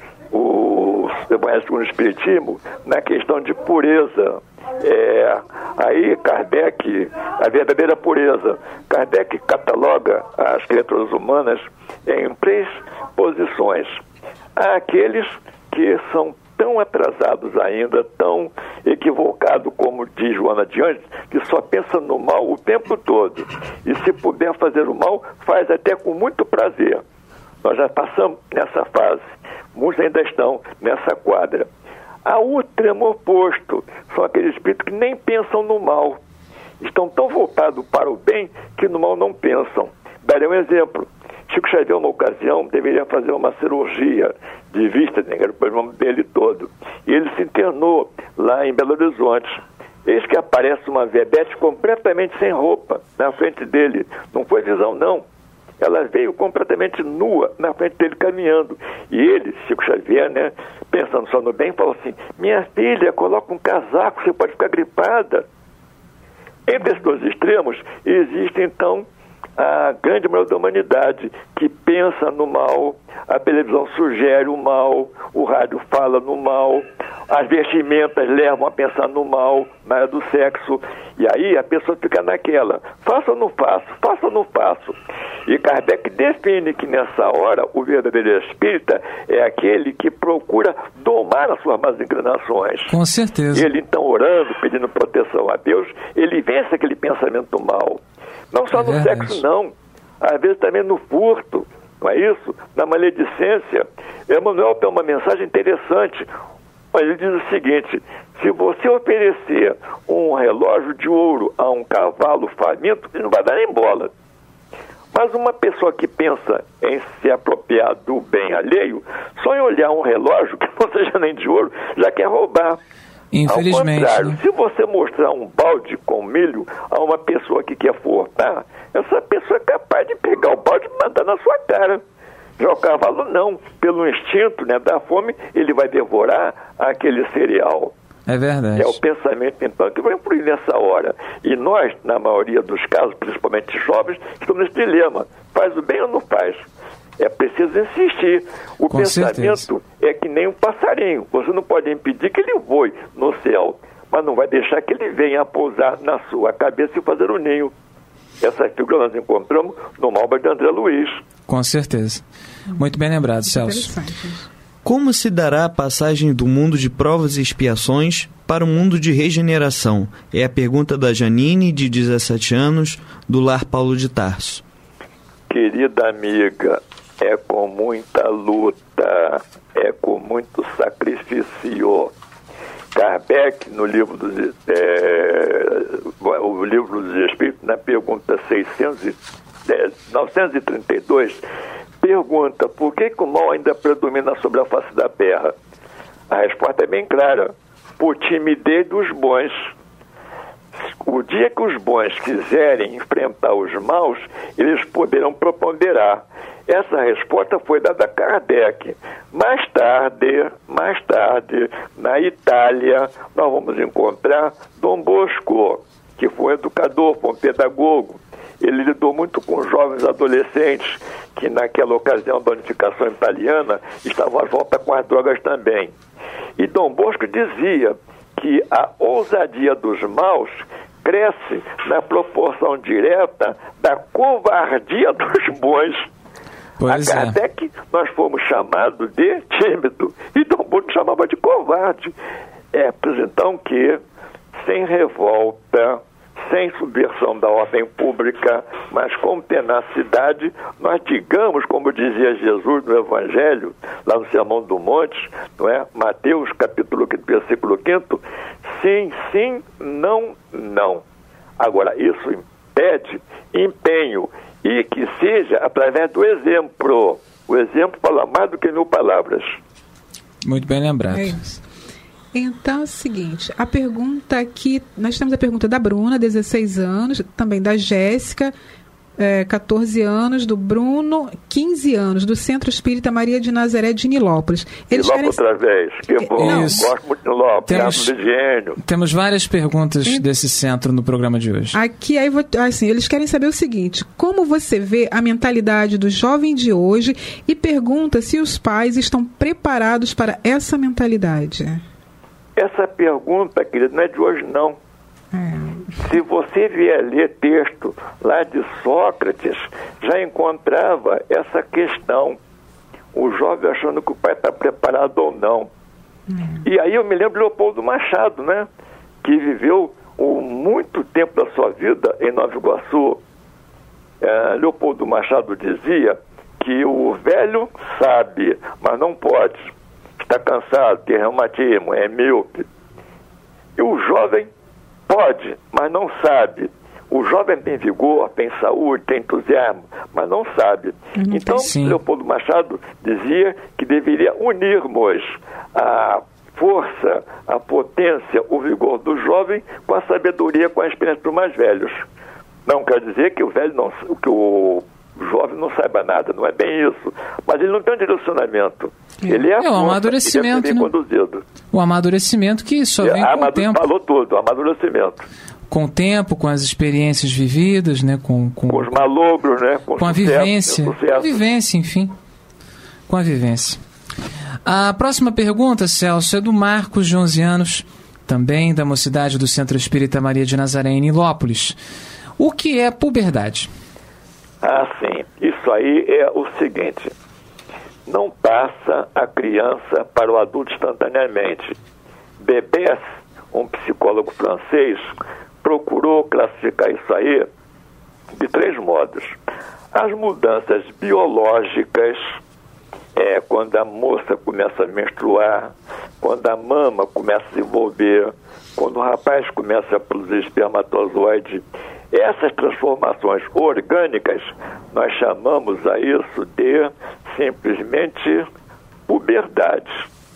O Evangelho no Espiritismo, na questão de pureza. É, aí Kardec, a verdadeira pureza, Kardec cataloga as criaturas humanas em três posições. Há aqueles que são tão atrasados ainda, tão equivocados, como diz Joana de Anjos, que só pensa no mal o tempo todo. E se puder fazer o mal, faz até com muito prazer. Nós já passamos nessa fase. Muitos ainda estão nessa quadra. A o extremo oposto são aqueles espíritos que nem pensam no mal. Estão tão voltados para o bem que no mal não pensam. Darei um exemplo. Chico Xavier, uma ocasião, deveria fazer uma cirurgia de vista, né, era o problema dele todo. E ele se internou lá em Belo Horizonte. Eis que aparece uma vedete completamente sem roupa na frente dele. Não foi visão, não. Ela veio completamente nua na frente dele caminhando. E ele, Chico Xavier, né, pensando só no bem, falou assim: minha filha, coloca um casaco, você pode ficar gripada. Entre esses dois extremos, existe então a grande maioria da humanidade que pensa no mal, a televisão sugere o mal, o rádio fala no mal, as vestimentas levam a pensar no mal, na área do sexo, e aí a pessoa fica naquela, faço ou não faço, faço ou não faço. E Kardec define que nessa hora o verdadeiro espírita é aquele que procura domar as suas más inclinações. Com certeza. Ele então orando, pedindo proteção a Deus, ele vence aquele pensamento mal. Não só é no verdade. sexo, não. Às vezes também no furto, não é isso? Na maledicência. Emmanuel tem uma mensagem interessante. Ele diz o seguinte: se você oferecer um relógio de ouro a um cavalo faminto, ele não vai dar nem bola. Mas uma pessoa que pensa em se apropriar do bem alheio, só em olhar um relógio que não seja nem de ouro, já quer roubar. Infelizmente. Ao contrário, né? se você mostrar um balde com milho a uma pessoa que quer furtar, essa pessoa é capaz de pegar o balde e mandar na sua cara. Já o cavalo não. Pelo instinto, né, da fome, ele vai devorar aquele cereal. É verdade. É o pensamento, então, que vai influir nessa hora. E nós, na maioria dos casos, principalmente jovens, estamos nesse dilema. Faz o bem ou não faz? É preciso insistir. O Com pensamento certeza. é que nem um passarinho. Você não pode impedir que ele voe no céu, mas não vai deixar que ele venha pousar na sua cabeça e fazer o ninho. Essa figura nós encontramos no Malba de André Luiz. Com certeza. Muito bem lembrado, Celso. Como se dará a passagem do mundo de provas e expiações para o mundo de regeneração? É a pergunta da Janine, de dezessete anos, do Lar Paulo de Tarso. Querida amiga, é com muita luta, é com muito sacrifício. Kardec, no livro dos, é, o livro dos Espíritos, na pergunta novecentos e trinta e dois, pergunta: por que, que o mal ainda predomina sobre a face da terra? A resposta é bem clara: por timidez dos bons. O dia que os bons quiserem enfrentar os maus, eles poderão preponderar. Essa resposta foi dada a Kardec. Mais tarde, mais tarde, na Itália, nós vamos encontrar Dom Bosco, que foi um educador, foi um pedagogo. Ele lidou muito com jovens adolescentes que naquela ocasião da unificação italiana estavam à volta com as drogas também. E Dom Bosco dizia que a ousadia dos maus cresce na proporção direta da covardia dos bons. Pois a Kardec, é. nós fomos chamados de tímido, e Dom Bosco chamava de covarde. É, pois então que, sem revolta, sem subversão da ordem pública, mas com tenacidade, nós digamos, como dizia Jesus no Evangelho, lá no Sermão do Monte, não é? Mateus, capítulo quinto, versículo quinto, sim, sim, não, não. Agora, isso impede empenho, e que seja através do exemplo. O exemplo fala mais do que mil palavras. Muito bem lembrado. É isso. Então é o seguinte, a pergunta aqui, nós temos a pergunta da Bruna, dezesseis anos, também da Jéssica, É, catorze anos, do Bruno, quinze anos, do Centro Espírita Maria de Nazaré de Nilópolis. Eles Nilópolis querem... outra vez, que bom, Isso. gosto muito de Nilópolis, Temos, Graças de Gênio. temos várias perguntas Sim. desse centro no programa de hoje. Aqui, aí, vou- assim, eles querem saber o seguinte: como você vê a mentalidade do jovem de hoje e pergunta se os pais estão preparados para essa mentalidade? Essa pergunta, querido, não é de hoje, não. Se você vier ler texto lá de Sócrates, já encontrava essa questão. O jovem achando que o pai está preparado ou não. E aí eu me lembro de Leopoldo Machado, né? Que viveu o, muito tempo da sua vida em Nova Iguaçu. É, Leopoldo Machado dizia que o velho sabe, mas não pode. Está cansado, tem reumatismo, é míope. E o jovem pode, mas não sabe. O jovem tem vigor, tem saúde, tem entusiasmo, mas não sabe. Não então, tem, Leopoldo Machado dizia que deveria unirmos a força, a potência, o vigor do jovem com a sabedoria, com a experiência dos mais velhos. Não quer dizer que o velho não, que o jovem não saiba nada, não é bem isso. Mas ele não tem um direcionamento. Ele é, É a o força, amadurecimento, ele é bem né? conduzido. O amadurecimento que só É, vem com o amadu- tempo. Falou tudo, amadurecimento. Com o tempo, com as experiências vividas, né? com, com, Com os malogros, né? Com, com a sucesso, vivência. né? Com a Sucesso. vivência, enfim. Com a vivência. A próxima pergunta, Celso, é do Marcos, de onze anos, também da Mocidade do Centro Espírita Maria de Nazaré, em Nilópolis. O que é puberdade? Ah, sim. Isso aí é o seguinte. Não passa a criança para o adulto instantaneamente. Bebés, um psicólogo francês, procurou classificar isso aí de três modos. As mudanças biológicas, é, quando a moça começa a menstruar, quando a mama começa a se envolver, quando o rapaz começa a produzir espermatozoide, essas transformações orgânicas, nós chamamos a isso de simplesmente puberdade.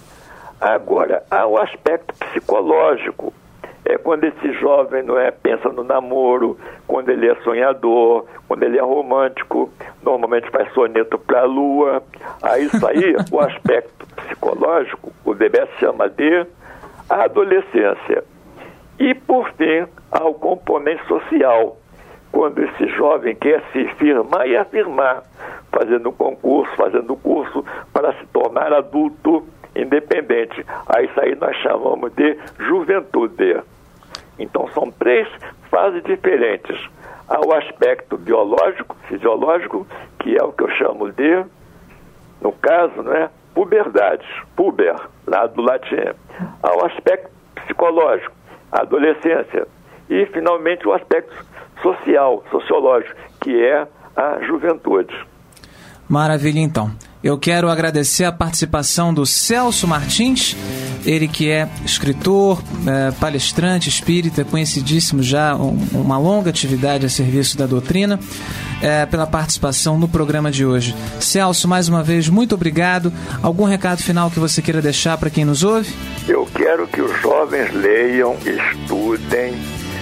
Agora, há o aspecto psicológico. É quando esse jovem não é, pensa no namoro, quando ele é sonhador, quando ele é romântico, normalmente faz soneto para a lua. Aí isso aí, o aspecto psicológico, o bebê se chama de adolescência. E, por fim, há o componente social, quando esse jovem quer se firmar e afirmar, fazendo concurso, fazendo curso para se tornar adulto independente. Aí isso aí nós chamamos de juventude. Então são três fases diferentes. Há o aspecto biológico, fisiológico, que é o que eu chamo de, no caso, né, puberdade, puber, lá do latim. Há o aspecto psicológico, a adolescência. E, finalmente, o aspecto social, sociológico, que é a juventude. Maravilha, então. Eu quero agradecer a participação do Celso Martins, ele que é escritor, é, palestrante espírita, conhecidíssimo já, um, uma longa atividade a serviço da doutrina, é, pela participação no programa de hoje. Celso, mais uma vez, muito obrigado. Algum recado final que você queira deixar para quem nos ouve? Eu quero que os jovens leiam, estudem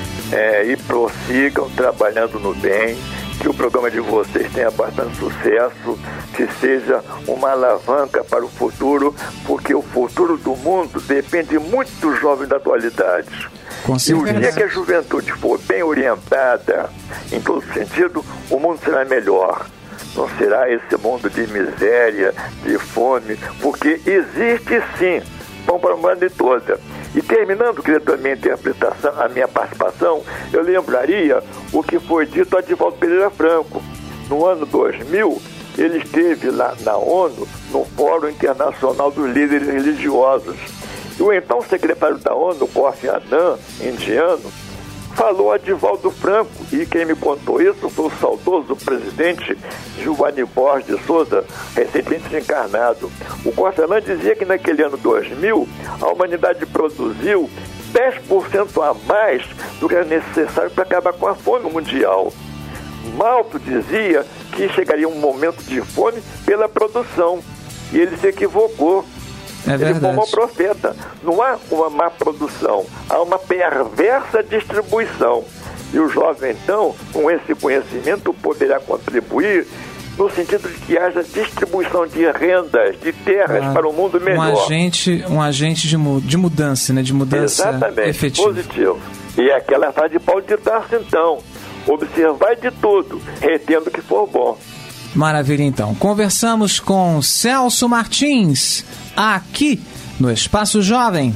é, e prossigam trabalhando no bem, que o programa de vocês tenha bastante sucesso, que seja uma alavanca para o futuro, porque o futuro do mundo depende muito dos jovens da atualidade. Com e certeza. o dia que a juventude for bem orientada, em todo sentido, o mundo será melhor. Não será esse mundo de miséria, de fome, porque existe sim pão para a humanidade toda. E terminando, queria também a interpretação, a minha participação, eu lembraria o que foi dito a Divaldo Pereira Franco. No ano dois mil, ele esteve lá na ONU, no Fórum Internacional dos Líderes Religiosos. E o então secretário da ONU, Kofi Annan, indiano, falou a Divaldo Franco, e quem me contou isso foi o saudoso presidente Giovanni Borges de Souza, recentemente encarnado. O Kofi Annan dizia que naquele ano dois mil, a humanidade produziu dez por cento a mais do que era necessário para acabar com a fome mundial. Malthus dizia que chegaria um momento de fome pela produção, e ele se equivocou. É Ele foi verdade. um profeta. Não há uma má produção, há uma perversa distribuição. E o jovem, então, com esse conhecimento, poderá contribuir no sentido de que haja distribuição de rendas, de terras ah, para um mundo melhor. Um agente, um agente de, mu- de mudança, né? De mudança Exatamente, efetiva. positivo. E é aquela frase de Paulo de Tarso, então. Observai de tudo, retendo o que for bom. Maravilha, então. Conversamos com Celso Martins, aqui no Espaço Jovem.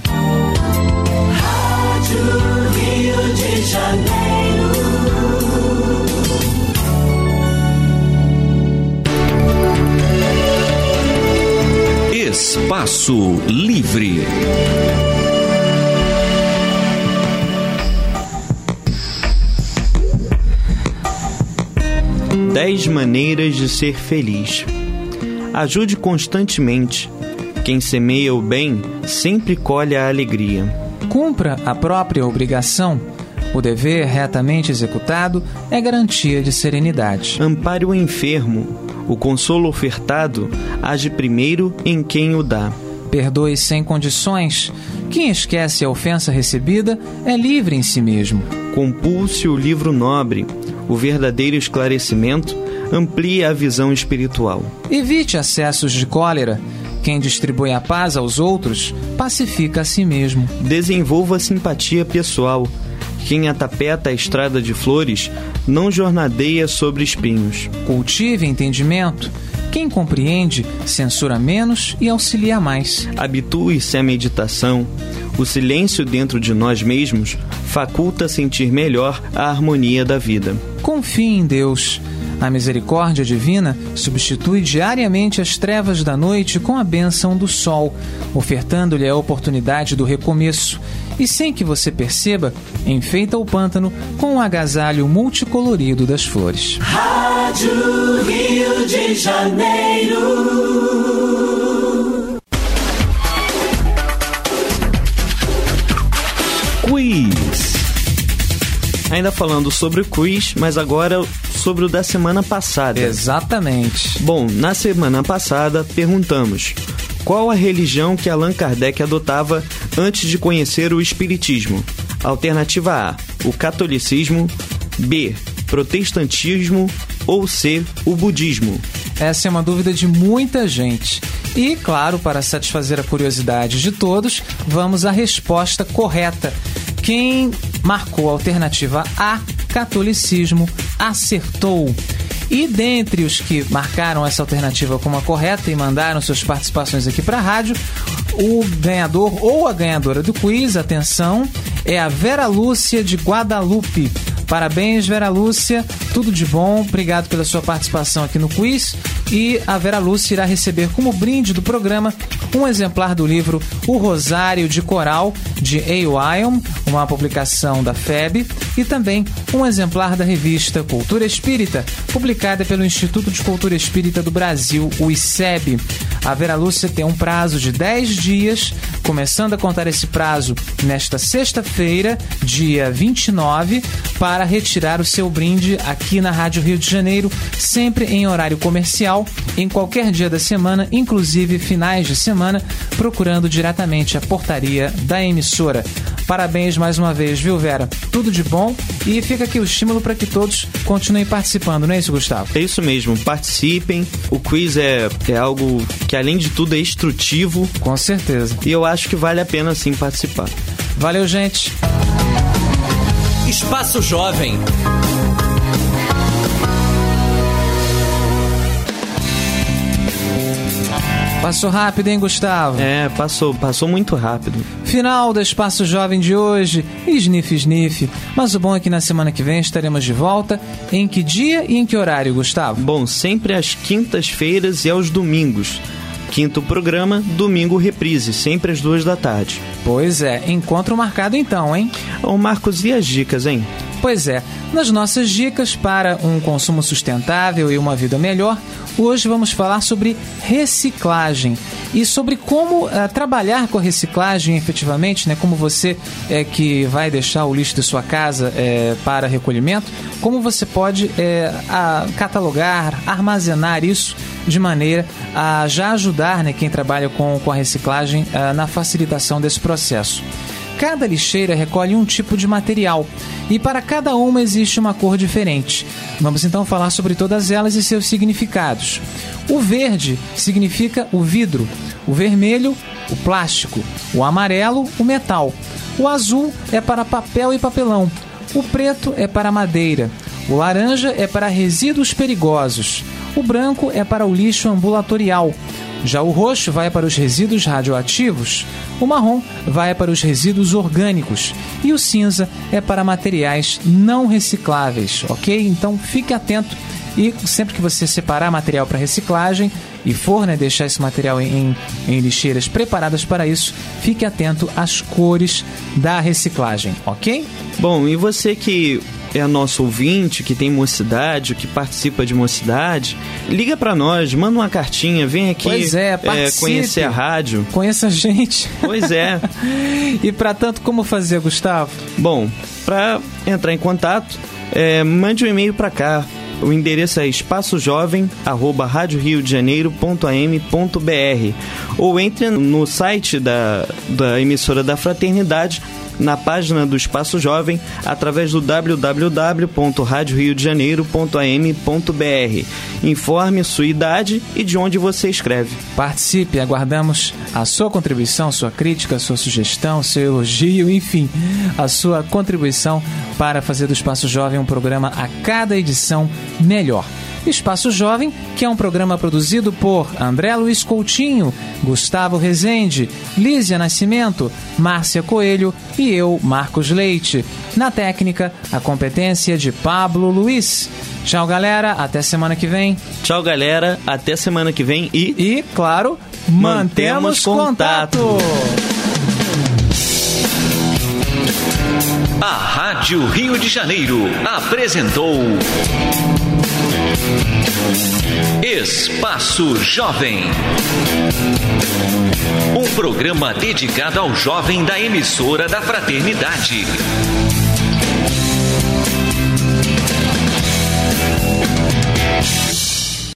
Rádio Rio de Janeiro. Espaço Livre. Dez maneiras de ser feliz. Ajude constantemente. Quem semeia o bem sempre colhe a alegria. Cumpra a própria obrigação. O dever retamente executado é garantia de serenidade. Ampare o enfermo. O consolo ofertado age primeiro em quem o dá. Perdoe sem condições. Quem esquece a ofensa recebida é livre em si mesmo. Compulse o livro nobre. O verdadeiro esclarecimento amplia a visão espiritual. Evite acessos de cólera. Quem distribui a paz aos outros, pacifica a si mesmo. Desenvolva simpatia pessoal. Quem atapeta a estrada de flores, não jornadeia sobre espinhos. Cultive entendimento. Quem compreende, censura menos e auxilia mais. Habitue-se à meditação. O silêncio dentro de nós mesmos faculta sentir melhor a harmonia da vida. Confie em Deus. A misericórdia divina substitui diariamente as trevas da noite com a bênção do sol, ofertando-lhe a oportunidade do recomeço. E sem que você perceba, enfeita o pântano com o agasalho multicolorido das flores. Rádio Rio de Janeiro. Quiz. Ainda falando sobre o quiz, mas agora sobre o da semana passada. Exatamente. Bom, na semana passada perguntamos: qual a religião que Allan Kardec adotava antes de conhecer o Espiritismo? Alternativa A, o catolicismo. B, protestantismo. Ou C, o budismo? Essa é uma dúvida de muita gente. E, claro, para satisfazer a curiosidade de todos, vamos à resposta correta. Quem marcou a alternativa A, catolicismo, acertou. E dentre os que marcaram essa alternativa como a correta e mandaram suas participações aqui para a rádio, o ganhador ou a ganhadora do quiz, atenção, é a Vera Lúcia de Guadalupe. Parabéns, Vera Lúcia, tudo de bom, obrigado pela sua participação aqui no quiz. E a Vera Lúcia irá receber como brinde do programa um exemplar do livro O Rosário de Coral, de A. Wyom, uma publicação da F E B, e também um exemplar da revista Cultura Espírita, publicada pelo Instituto de Cultura Espírita do Brasil, o I C E B. A Vera Lúcia tem um prazo de dez dias, começando a contar esse prazo nesta sexta-feira, dia vinte e nove, para retirar o seu brinde aqui na Rádio Rio de Janeiro, sempre em horário comercial, em qualquer dia da semana, inclusive finais de semana, procurando diretamente a portaria da emissora. Parabéns mais uma vez, viu, Vera? Tudo de bom e fica aqui o estímulo para que todos continuem participando, não é isso, Gustavo? É isso mesmo, participem. O quiz é, é algo que, além de tudo, é instrutivo. Com certeza. E eu acho que vale a pena, sim, participar. Valeu, gente! Espaço Jovem. Passou rápido, hein, Gustavo? É, passou, passou muito rápido. Final do Espaço Jovem de hoje. Sniff, sniff. Mas o bom é que na semana que vem estaremos de volta. Em que dia e em que horário, Gustavo? Bom, sempre às quintas-feiras e aos domingos. Quinto programa, domingo reprise, sempre às duas da tarde. Pois é, encontro marcado então, hein? Ô Marcos, e as dicas, hein? Pois é, nas nossas dicas para um consumo sustentável e uma vida melhor, hoje vamos falar sobre reciclagem e sobre como uh, trabalhar com a reciclagem efetivamente, né? Como você é, que vai deixar o lixo de sua casa é, para recolhimento, como você pode é, a, catalogar, armazenar isso de maneira a já ajudar, né, quem trabalha com, com a reciclagem uh, na facilitação desse processo. Cada lixeira recolhe um tipo de material e para cada uma existe uma cor diferente. Vamos então falar sobre todas elas e seus significados. O verde significa o vidro, o vermelho, o plástico, o amarelo, o metal, o azul é para papel e papelão, o preto é para madeira, o laranja é para resíduos perigosos, o branco é para o lixo ambulatorial, já o roxo vai para os resíduos radioativos, o marrom vai para os resíduos orgânicos e o cinza é para materiais não recicláveis, ok? Então fique atento e sempre que você separar material para reciclagem e for né, deixar esse material em, em lixeiras preparadas para isso, fique atento às cores da reciclagem, ok? Bom, e você que é nosso ouvinte, que tem mocidade, que participa de mocidade, liga pra nós, manda uma cartinha, vem aqui pois é, é, conhecer a rádio. Conheça a gente. Pois é. E pra tanto, como fazer, Gustavo? Bom, pra entrar em contato, é, mande um e-mail pra cá. O endereço é espaçojovem arroba rádio rio de janeiro ponto a m ponto b r ou entre no site da, da emissora da Fraternidade, na página do Espaço Jovem, através do w w w ponto rádio rio de janeiro ponto a m ponto b r. Informe sua idade e de onde você escreve. Participe, aguardamos a sua contribuição, sua crítica, sua sugestão, seu elogio, enfim, a sua contribuição para fazer do Espaço Jovem um programa a cada edição melhor. Espaço Jovem, que é um programa produzido por André Luiz Coutinho, Gustavo Rezende, Lísia Nascimento, Márcia Coelho e eu, Marcos Leite. Na técnica, a competência de Pablo Luiz. Tchau, galera. Até semana que vem. Tchau, galera. Até semana que vem e... E, claro, mantemos, mantemos contato. contato. A Rádio Rio de Janeiro apresentou Espaço Jovem, um programa dedicado ao jovem da emissora da Fraternidade.